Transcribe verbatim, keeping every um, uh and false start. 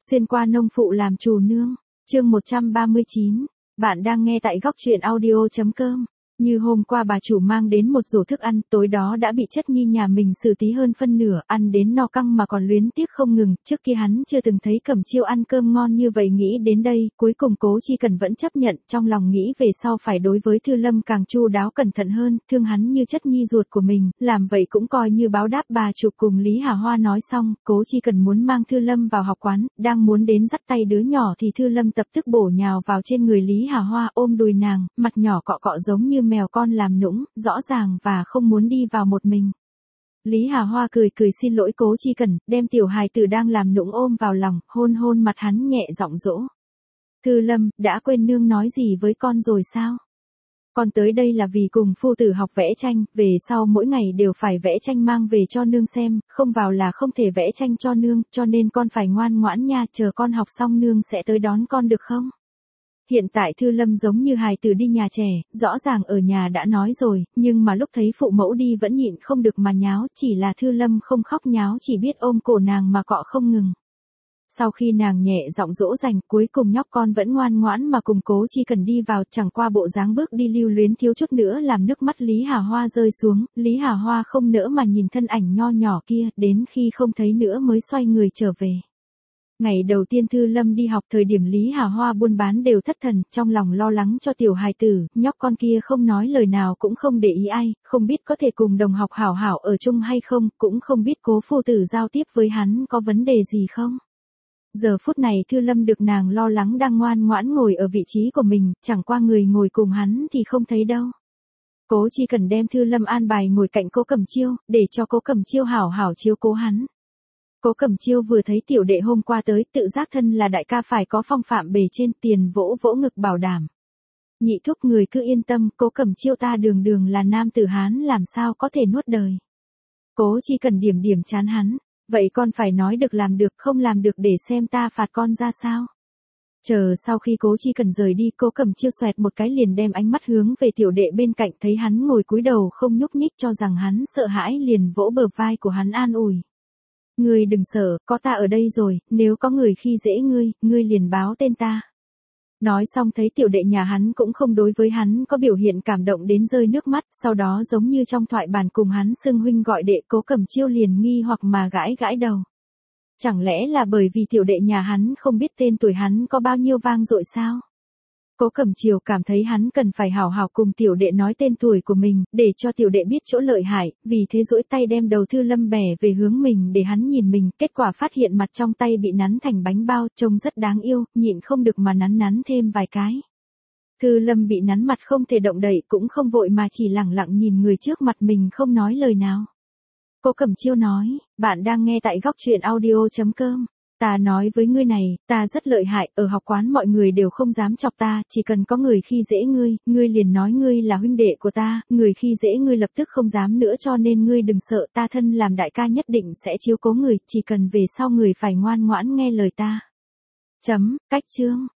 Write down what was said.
Xuyên qua nông phụ làm chủ nương. Chương một trăm ba mươi chín. Bạn đang nghe tại góc truyện audio.com. Như hôm qua bà chủ mang đến một rổ thức ăn, tối đó đã bị chất nhi nhà mình xử tí hơn phân nửa, ăn đến no căng mà còn luyến tiếc không ngừng, trước kia hắn chưa từng thấy Cẩm Chiêu ăn cơm ngon như vậy. Nghĩ đến đây, cuối cùng Cố Chi Cần vẫn chấp nhận, trong lòng nghĩ về sau phải đối với Thư Lâm càng chu đáo cẩn thận hơn, thương hắn như chất nhi ruột của mình, làm vậy cũng coi như báo đáp. Bà chủ cùng Lý Hà Hoa nói xong, Cố Chi Cần muốn mang Thư Lâm vào học quán, đang muốn đến dắt tay đứa nhỏ thì Thư Lâm tập tức bổ nhào vào trên người Lý Hà Hoa, ôm đùi nàng, mặt nhỏ cọ cọ giống như mèo con làm nũng, rõ ràng và không muốn đi vào một mình. Lý Hà Hoa cười cười xin lỗi Cố Chi Cần, đem tiểu hài tử đang làm nũng ôm vào lòng, hôn hôn mặt hắn nhẹ giọng dỗ. Thư Lâm, đã quên nương nói gì với con rồi sao? Con tới đây là vì cùng phu tử học vẽ tranh, về sau mỗi ngày đều phải vẽ tranh mang về cho nương xem, không vào là không thể vẽ tranh cho nương, cho nên con phải ngoan ngoãn nha, chờ con học xong nương sẽ tới đón con được không? Hiện tại Thư Lâm giống như hài tử đi nhà trẻ, rõ ràng ở nhà đã nói rồi, nhưng mà lúc thấy phụ mẫu đi vẫn nhịn không được mà nháo, chỉ là Thư Lâm không khóc nháo, chỉ biết ôm cổ nàng mà cọ không ngừng. Sau khi nàng nhẹ giọng dỗ dành, cuối cùng nhóc con vẫn ngoan ngoãn mà cùng Cố Chi Cần đi vào, chẳng qua bộ dáng bước đi lưu luyến thiếu chút nữa làm nước mắt Lý Hà Hoa rơi xuống, Lý Hà Hoa không nỡ mà nhìn thân ảnh nho nhỏ kia, đến khi không thấy nữa mới xoay người trở về. Ngày đầu tiên Thư Lâm đi học, thời điểm Lý Hà Hoa buôn bán đều thất thần, trong lòng lo lắng cho tiểu hài tử, nhóc con kia không nói lời nào cũng không để ý ai, không biết có thể cùng đồng học hảo hảo ở chung hay không, cũng không biết Cố phu tử giao tiếp với hắn có vấn đề gì không. Giờ phút này Thư Lâm được nàng lo lắng đang ngoan ngoãn ngồi ở vị trí của mình, chẳng qua người ngồi cùng hắn thì không thấy đâu. Cố Chi Cần đem Thư Lâm an bài ngồi cạnh Cố Cẩm Chiêu, để cho Cố Cẩm Chiêu hảo hảo chiếu cố hắn. Cố Cẩm Chiêu vừa thấy tiểu đệ hôm qua tới, tự giác thân là đại ca phải có phong phạm bề trên, tiền vỗ vỗ ngực bảo đảm. Nhị thúc người cứ yên tâm, Cố Cẩm Chiêu ta đường đường là nam tử Hán làm sao có thể nuốt đời. Cố Chi Cần điểm điểm chán hắn, vậy con phải nói được làm được, không làm được để xem ta phạt con ra sao. Chờ sau khi Cố Chi Cần rời đi, Cố Cẩm Chiêu xoẹt một cái liền đem ánh mắt hướng về tiểu đệ bên cạnh, thấy hắn ngồi cúi đầu không nhúc nhích cho rằng hắn sợ hãi liền vỗ bờ vai của hắn an ủi. Ngươi đừng sợ, có ta ở đây rồi, nếu có người khi dễ ngươi, ngươi liền báo tên ta. Nói xong thấy tiểu đệ nhà hắn cũng không đối với hắn có biểu hiện cảm động đến rơi nước mắt, sau đó giống như trong thoại bản cùng hắn xưng huynh gọi đệ, Cố Cẩm Chiêu liền nghi hoặc mà gãi gãi đầu. Chẳng lẽ là bởi vì tiểu đệ nhà hắn không biết tên tuổi hắn có bao nhiêu vang dội sao? Cố Cẩm Chiêu cảm thấy hắn cần phải hảo hảo cùng tiểu đệ nói tên tuổi của mình, để cho tiểu đệ biết chỗ lợi hại, vì thế duỗi tay đem đầu Thư Lâm bẻ về hướng mình để hắn nhìn mình, kết quả phát hiện mặt trong tay bị nắn thành bánh bao, trông rất đáng yêu, nhịn không được mà nắn nắn thêm vài cái. Thư Lâm bị nắn mặt không thể động đậy cũng không vội mà chỉ lẳng lặng nhìn người trước mặt mình không nói lời nào. Cố Cẩm Chiêu nói, bạn đang nghe tại góc truyện audio.com. Ta nói với ngươi này, ta rất lợi hại, ở học quán mọi người đều không dám chọc ta, chỉ cần có người khi dễ ngươi, ngươi liền nói ngươi là huynh đệ của ta, người khi dễ ngươi lập tức không dám nữa, cho nên ngươi đừng sợ, ta thân làm đại ca nhất định sẽ chiếu cố người, chỉ cần về sau người phải ngoan ngoãn nghe lời ta. Chấm, cách chương.